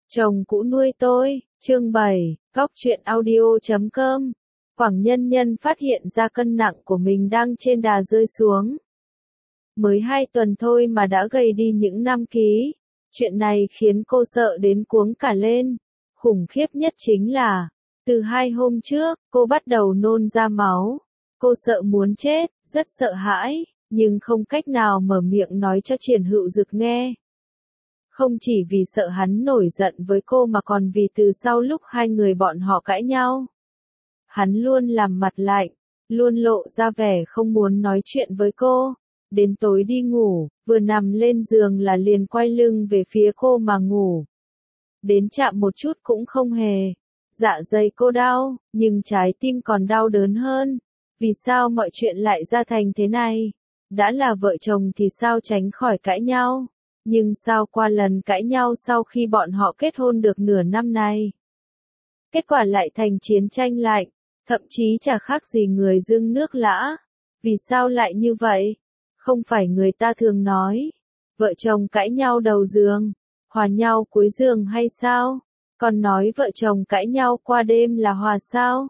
Chồng cũ nuôi tôi, chương 7, Góc truyện audio.com. Quảng Nhân Nhân phát hiện ra cân nặng của mình đang trên đà rơi xuống. Mới 2 tuần thôi mà đã gầy đi những 5 ký. Chuyện này khiến cô sợ đến cuống cả lên. Khủng khiếp nhất chính là, từ 2 hôm trước, cô bắt đầu nôn ra máu. Cô sợ muốn chết, rất sợ hãi, nhưng không cách nào mở miệng nói cho Triển Hữu Dực nghe. Không chỉ vì sợ hắn nổi giận với cô mà còn vì từ sau lúc hai người bọn họ cãi nhau, hắn luôn làm mặt lạnh, luôn lộ ra vẻ không muốn nói chuyện với cô. Đến tối đi ngủ, vừa nằm lên giường là liền quay lưng về phía cô mà ngủ. Đến chạm một chút cũng không hề. Dạ dày cô đau, nhưng trái tim còn đau đớn hơn. Vì sao mọi chuyện lại ra thành thế này? Đã là vợ chồng thì sao tránh khỏi cãi nhau? Nhưng sao qua lần cãi nhau sau khi bọn họ kết hôn được nửa năm này, kết quả lại thành chiến tranh lạnh, thậm chí chả khác gì người dưng nước lã. Vì sao lại như vậy? Không phải người ta thường nói, vợ chồng cãi nhau đầu giường, hòa nhau cuối giường hay sao? Còn nói vợ chồng cãi nhau qua đêm là hòa sao?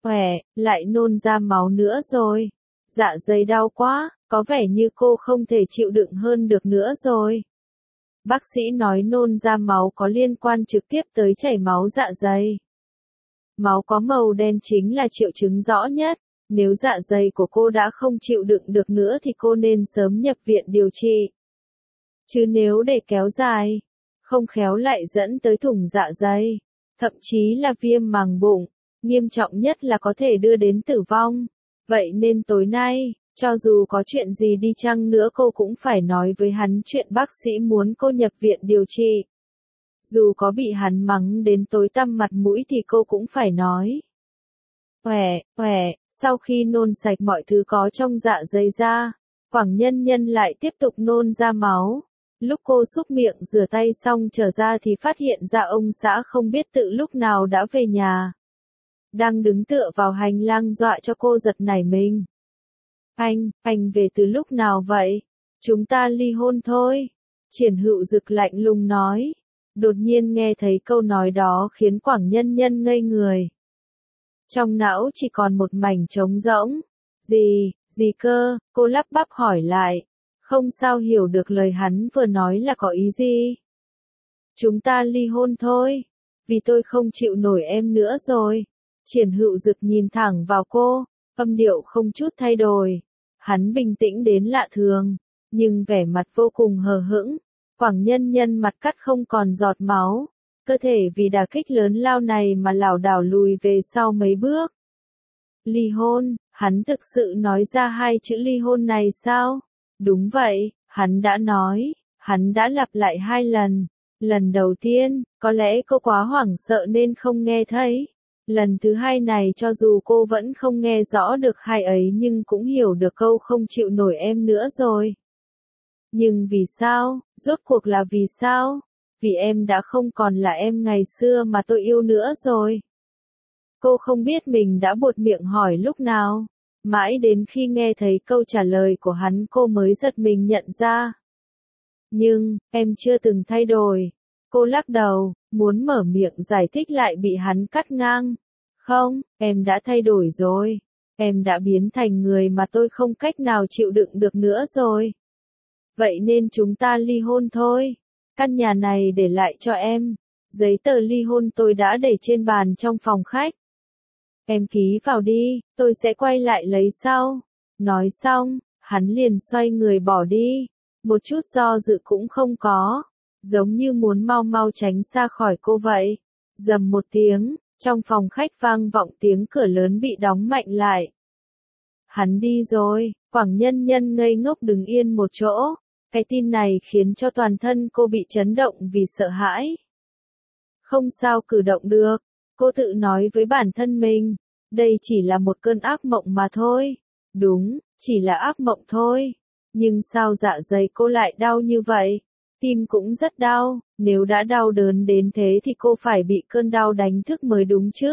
Lại nôn ra máu nữa rồi. Dạ dày đau quá, có vẻ như cô không thể chịu đựng hơn được nữa rồi. Bác sĩ nói nôn ra máu có liên quan trực tiếp tới chảy máu dạ dày. Máu có màu đen chính là triệu chứng rõ nhất. Nếu dạ dày của cô đã không chịu đựng được nữa thì cô nên sớm nhập viện điều trị. Chứ nếu để kéo dài, không khéo lại dẫn tới thủng dạ dày, thậm chí là viêm màng bụng, nghiêm trọng nhất là có thể đưa đến tử vong. Vậy nên tối nay, cho dù có chuyện gì đi chăng nữa cô cũng phải nói với hắn chuyện bác sĩ muốn cô nhập viện điều trị. Dù có bị hắn mắng đến tối tăm mặt mũi thì cô cũng phải nói. Sau khi nôn sạch mọi thứ có trong dạ dày ra, Quảng Nhân Nhân lại tiếp tục nôn ra máu. Lúc cô súc miệng rửa tay xong trở ra thì phát hiện ra ông xã không biết tự lúc nào đã về nhà. Đang đứng tựa vào hành lang dọa cho cô giật nảy mình. Anh về từ lúc nào vậy? Chúng ta ly hôn thôi. Triển Hữu Dực lạnh lùng nói. Đột nhiên nghe thấy câu nói đó khiến Quảng Nhân Nhân ngây người. Trong não chỉ còn một mảnh trống rỗng. Gì cơ? Cô lắp bắp hỏi lại. Không sao hiểu được lời hắn vừa nói là có ý gì. Chúng ta ly hôn thôi. Vì tôi không chịu nổi em nữa rồi. Triển Hữu Dực nhìn thẳng vào cô, âm điệu không chút thay đổi. Hắn bình tĩnh đến lạ thường, nhưng vẻ mặt vô cùng hờ hững. Quảng Nhân Nhân mặt cắt không còn giọt máu, cơ thể vì đả kích lớn lao này mà lảo đảo lùi về sau mấy bước. Ly hôn, hắn thực sự nói ra 2 chữ ly hôn này sao? Đúng vậy, hắn đã nói, hắn đã lặp lại 2 lần. Lần đầu tiên, có lẽ cô quá hoảng sợ nên không nghe thấy. Lần thứ 2 này cho dù cô vẫn không nghe rõ được hai ấy nhưng cũng hiểu được câu không chịu nổi em nữa rồi. Nhưng vì sao? Rốt cuộc là vì sao? Vì em đã không còn là em ngày xưa mà tôi yêu nữa rồi. Cô không biết mình đã buột miệng hỏi lúc nào. Mãi đến khi nghe thấy câu trả lời của hắn cô mới giật mình nhận ra. Nhưng, em chưa từng thay đổi. Cô lắc đầu, muốn mở miệng giải thích lại bị hắn cắt ngang. Không, em đã thay đổi rồi. Em đã biến thành người mà tôi không cách nào chịu đựng được nữa rồi. Vậy nên chúng ta ly hôn thôi. Căn nhà này để lại cho em. Giấy tờ ly hôn tôi đã để trên bàn trong phòng khách. Em ký vào đi, tôi sẽ quay lại lấy sau. Nói xong, hắn liền xoay người bỏ đi. Một chút do dự cũng không có. Giống như muốn mau mau tránh xa khỏi cô vậy. Rầm một tiếng, trong phòng khách vang vọng tiếng cửa lớn bị đóng mạnh lại. Hắn đi rồi, Quảng Nhân Nhân ngây ngốc đứng yên một chỗ. Cái tin này khiến cho toàn thân cô bị chấn động vì sợ hãi. Không sao cử động được, cô tự nói với bản thân mình. Đây chỉ là một cơn ác mộng mà thôi. Đúng, chỉ là ác mộng thôi. Nhưng sao dạ dày cô lại đau như vậy? Tim cũng rất đau, nếu đã đau đớn đến thế thì cô phải bị cơn đau đánh thức mới đúng chứ.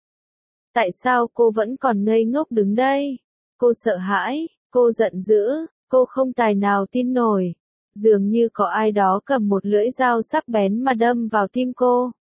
Tại sao cô vẫn còn ngây ngốc đứng đây? Cô sợ hãi, cô giận dữ, cô không tài nào tin nổi. Dường như có ai đó cầm một lưỡi dao sắc bén mà đâm vào tim cô.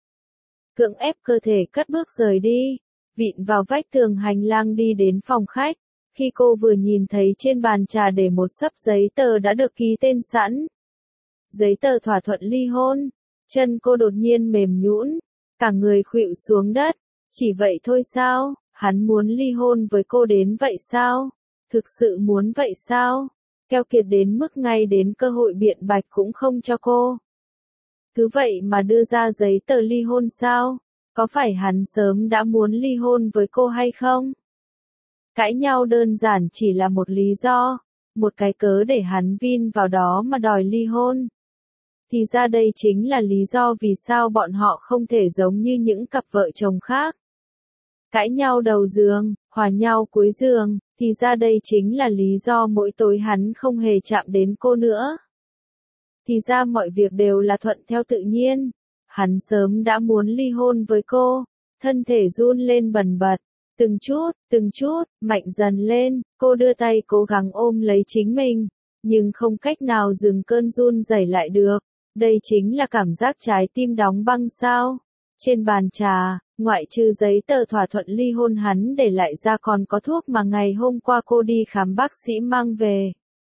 cưỡng ép cơ thể cất bước rời đi, vịn vào vách tường hành lang đi đến phòng khách. Khi cô vừa nhìn thấy trên bàn trà để một xấp giấy tờ đã được ký tên sẵn. Giấy tờ thỏa thuận ly hôn, chân cô đột nhiên mềm nhũn, cả người khuỵu xuống đất. Chỉ vậy thôi sao? Hắn muốn ly hôn với cô đến vậy sao? Thực sự muốn vậy sao? Keo kiệt đến mức ngay đến cơ hội biện bạch cũng không cho cô. Cứ vậy mà đưa ra giấy tờ ly hôn sao? Có phải hắn sớm đã muốn ly hôn với cô hay không? Cãi nhau đơn giản chỉ là một lý do, một cái cớ để hắn vin vào đó mà đòi ly hôn. Thì ra đây chính là lý do vì sao bọn họ không thể giống như những cặp vợ chồng khác. Cãi nhau đầu giường, hòa nhau cuối giường, thì ra đây chính là lý do mỗi tối hắn không hề chạm đến cô nữa. Thì ra mọi việc đều là thuận theo tự nhiên. Hắn sớm đã muốn ly hôn với cô, thân thể run lên bần bật. Từng chút, mạnh dần lên, cô đưa tay cố gắng ôm lấy chính mình, nhưng không cách nào dừng cơn run rẩy lại được. Đây chính là cảm giác trái tim đóng băng sao? Trên bàn trà, ngoại trừ giấy tờ thỏa thuận ly hôn hắn để lại ra còn có thuốc mà ngày hôm qua cô đi khám bác sĩ mang về.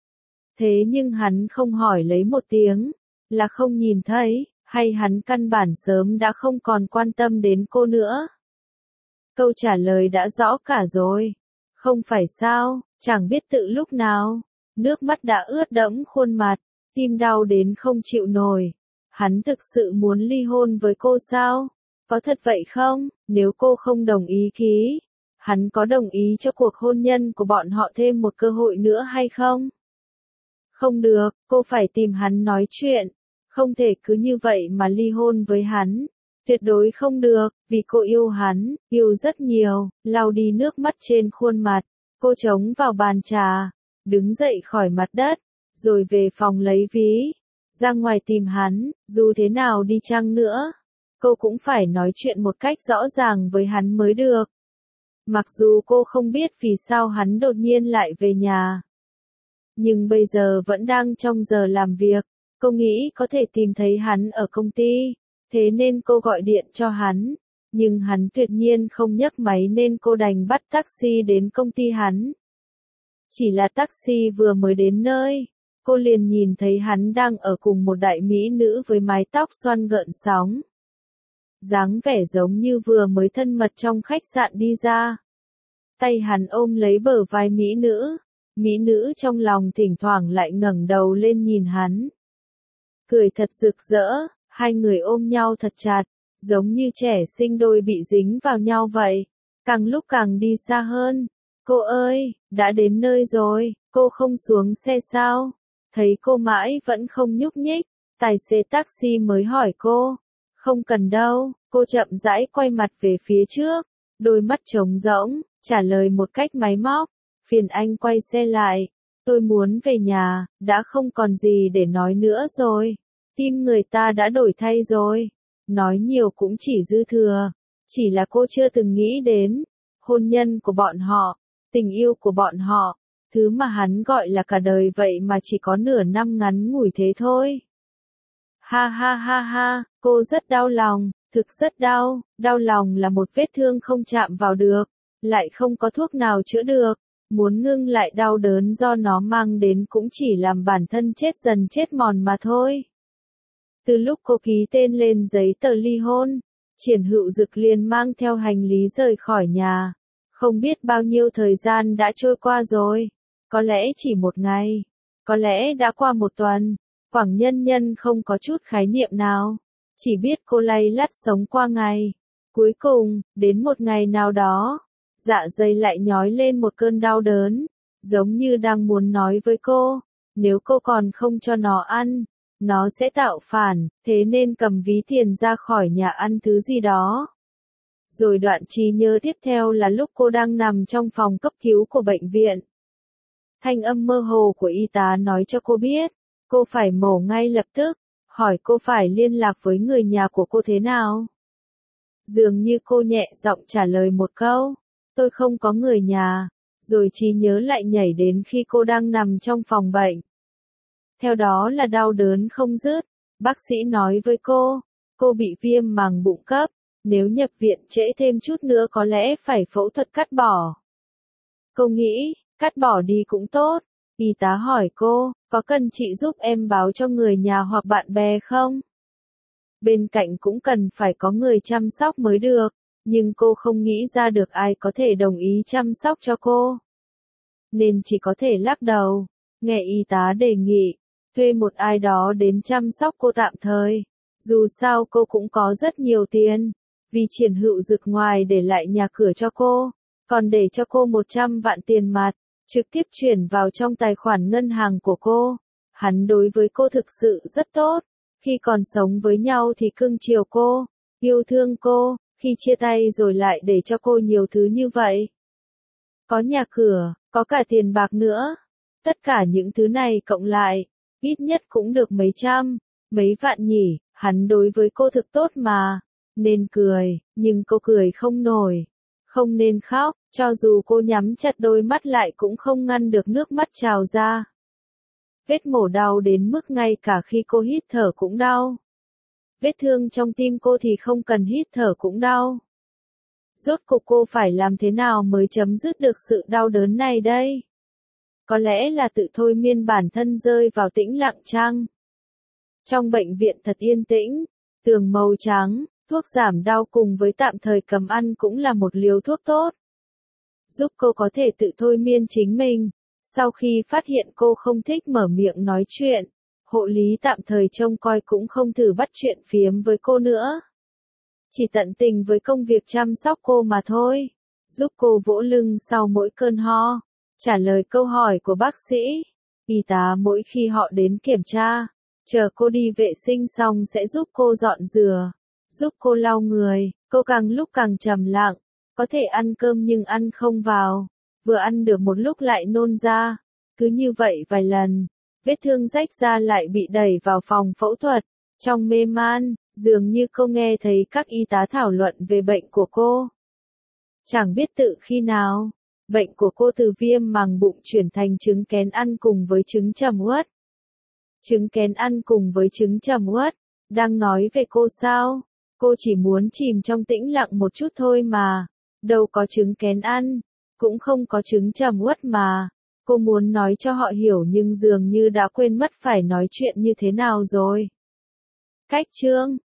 Thế nhưng hắn không hỏi lấy một tiếng, là không nhìn thấy, hay hắn căn bản sớm đã không còn quan tâm đến cô nữa. Câu trả lời đã rõ cả rồi. Không phải sao, chẳng biết tự lúc nào, nước mắt đã ướt đẫm khuôn mặt, tim đau đến không chịu nổi. Hắn thực sự muốn ly hôn với cô sao? Có thật vậy không? Nếu cô không đồng ý ký, hắn có đồng ý cho cuộc hôn nhân của bọn họ thêm một cơ hội nữa hay không? Không được, cô phải tìm hắn nói chuyện. Không thể cứ như vậy mà ly hôn với hắn. Tuyệt đối không được, vì cô yêu hắn, yêu rất nhiều. Lau đi nước mắt trên khuôn mặt, cô chống vào bàn trà, đứng dậy khỏi mặt đất, rồi về phòng lấy ví, ra ngoài tìm hắn. Dù thế nào đi chăng nữa, cô cũng phải nói chuyện một cách rõ ràng với hắn mới được. Mặc dù cô không biết vì sao hắn đột nhiên lại về nhà, nhưng bây giờ vẫn đang trong giờ làm việc. Cô nghĩ có thể tìm thấy hắn ở công ty, thế nên cô gọi điện cho hắn, nhưng hắn tuyệt nhiên không nhấc máy nên cô đành bắt taxi đến công ty hắn. Chỉ là taxi vừa mới đến nơi, cô liền nhìn thấy hắn đang ở cùng một đại mỹ nữ với mái tóc xoăn gợn sóng. Dáng vẻ giống như vừa mới thân mật trong khách sạn đi ra. Tay hắn ôm lấy bờ vai mỹ nữ trong lòng thỉnh thoảng lại ngẩng đầu lên nhìn hắn. Cười thật rực rỡ, hai người ôm nhau thật chặt, giống như trẻ sinh đôi bị dính vào nhau vậy. Càng lúc càng đi xa hơn. Cô ơi, đã đến nơi rồi, cô không xuống xe sao? Thấy cô mãi vẫn không nhúc nhích, tài xế taxi mới hỏi cô. Không cần đâu, cô chậm rãi quay mặt về phía trước, đôi mắt trống rỗng, trả lời một cách máy móc. Phiền anh quay xe lại, tôi muốn về nhà, đã không còn gì để nói nữa rồi. Tim người ta đã đổi thay rồi, nói nhiều cũng chỉ dư thừa. Chỉ là cô chưa từng nghĩ đến hôn nhân của bọn họ, tình yêu của bọn họ, thứ mà hắn gọi là cả đời vậy mà chỉ có nửa năm ngắn ngủi thế thôi. Ha ha ha ha, cô rất đau lòng, thực rất đau. Đau lòng là một vết thương không chạm vào được, lại không có thuốc nào chữa được. Muốn ngưng lại đau đớn do nó mang đến cũng chỉ làm bản thân chết dần chết mòn mà thôi. Từ lúc cô ký tên lên giấy tờ ly hôn, Triển Hữu Dực liền mang theo hành lý rời khỏi nhà. Không biết bao nhiêu thời gian đã trôi qua rồi. Có lẽ chỉ một ngày, có lẽ đã qua một tuần. Quảng Nhân Nhân không có chút khái niệm nào, chỉ biết cô lay lắt sống qua ngày. Cuối cùng, đến một ngày nào đó, dạ dày lại nhói lên một cơn đau đớn, giống như đang muốn nói với cô, nếu cô còn không cho nó ăn, nó sẽ tạo phản, thế nên cầm ví tiền ra khỏi nhà ăn thứ gì đó. Rồi đoạn trí nhớ tiếp theo là lúc cô đang nằm trong phòng cấp cứu của bệnh viện. Thanh âm mơ hồ của y tá nói cho cô biết, cô phải mổ ngay lập tức, hỏi cô phải liên lạc với người nhà của cô thế nào. Dường như cô nhẹ giọng trả lời một câu, tôi không có người nhà, rồi trí nhớ lại nhảy đến khi cô đang nằm trong phòng bệnh. Theo đó là đau đớn không dứt, bác sĩ nói với cô bị viêm màng bụng cấp, Nếu nhập viện trễ thêm chút nữa có lẽ phải phẫu thuật cắt bỏ. Cô nghĩ, cắt bỏ đi cũng tốt. Y tá hỏi cô, có cần chị giúp em báo cho người nhà hoặc bạn bè không? Bên cạnh cũng cần phải có người chăm sóc mới được, nhưng cô không nghĩ ra được ai có thể đồng ý chăm sóc cho cô. Nên chỉ có thể lắc đầu, nghe y tá đề nghị, thuê một ai đó đến chăm sóc cô tạm thời. Dù sao cô cũng có rất nhiều tiền, vì Triển Hữu Dực ngoài để lại nhà cửa cho cô, còn để cho cô 100 vạn tiền mặt, trực tiếp chuyển vào trong tài khoản ngân hàng của cô. Hắn đối với cô thực sự rất tốt, khi còn sống với nhau thì cưng chiều cô, yêu thương cô, khi chia tay rồi lại để cho cô nhiều thứ như vậy. Có nhà cửa, có cả tiền bạc nữa. Tất cả những thứ này cộng lại, ít nhất cũng được mấy trăm, mấy vạn nhỉ, hắn đối với cô thực tốt mà. Nên cười, nhưng cô cười không nổi. Không nên khóc, cho dù cô nhắm chặt đôi mắt lại cũng không ngăn được nước mắt trào ra. Vết mổ đau đến mức ngay cả khi cô hít thở cũng đau. Vết thương trong tim cô thì không cần hít thở cũng đau. Rốt cuộc cô phải làm thế nào mới chấm dứt được sự đau đớn này đây? Có lẽ là tự thôi miên bản thân rơi vào tĩnh lặng chăng? Trong bệnh viện thật yên tĩnh, tường màu trắng, thuốc giảm đau cùng với tạm thời cầm ăn cũng là một liều thuốc tốt. Giúp cô có thể tự thôi miên chính mình. Sau khi phát hiện cô không thích mở miệng nói chuyện, hộ lý tạm thời trông coi cũng không thử bắt chuyện phiếm với cô nữa. Chỉ tận tình với công việc chăm sóc cô mà thôi. Giúp cô vỗ lưng sau mỗi cơn ho. Trả lời câu hỏi của bác sĩ. Y tá mỗi khi họ đến kiểm tra. Chờ cô đi vệ sinh xong sẽ giúp cô dọn dừa. Giúp cô lau người. Cô càng lúc càng trầm lặng. Có thể ăn cơm nhưng ăn không vào. Vừa ăn được một lúc lại nôn ra. Cứ như vậy vài lần. Vết thương rách ra lại bị đẩy vào phòng phẫu thuật. Trong mê man, dường như cô nghe thấy các y tá thảo luận về bệnh của cô. Chẳng biết tự khi nào, bệnh của cô từ viêm màng bụng chuyển thành chứng kén ăn cùng với chứng trầm uất. Chứng kén ăn cùng với chứng trầm uất, đang nói về cô sao? Cô chỉ muốn chìm trong tĩnh lặng một chút thôi mà. Đâu có chứng kén ăn, cũng không có chứng trầm uất mà. Cô muốn nói cho họ hiểu nhưng dường như đã quên mất phải nói chuyện như thế nào rồi. Cách chương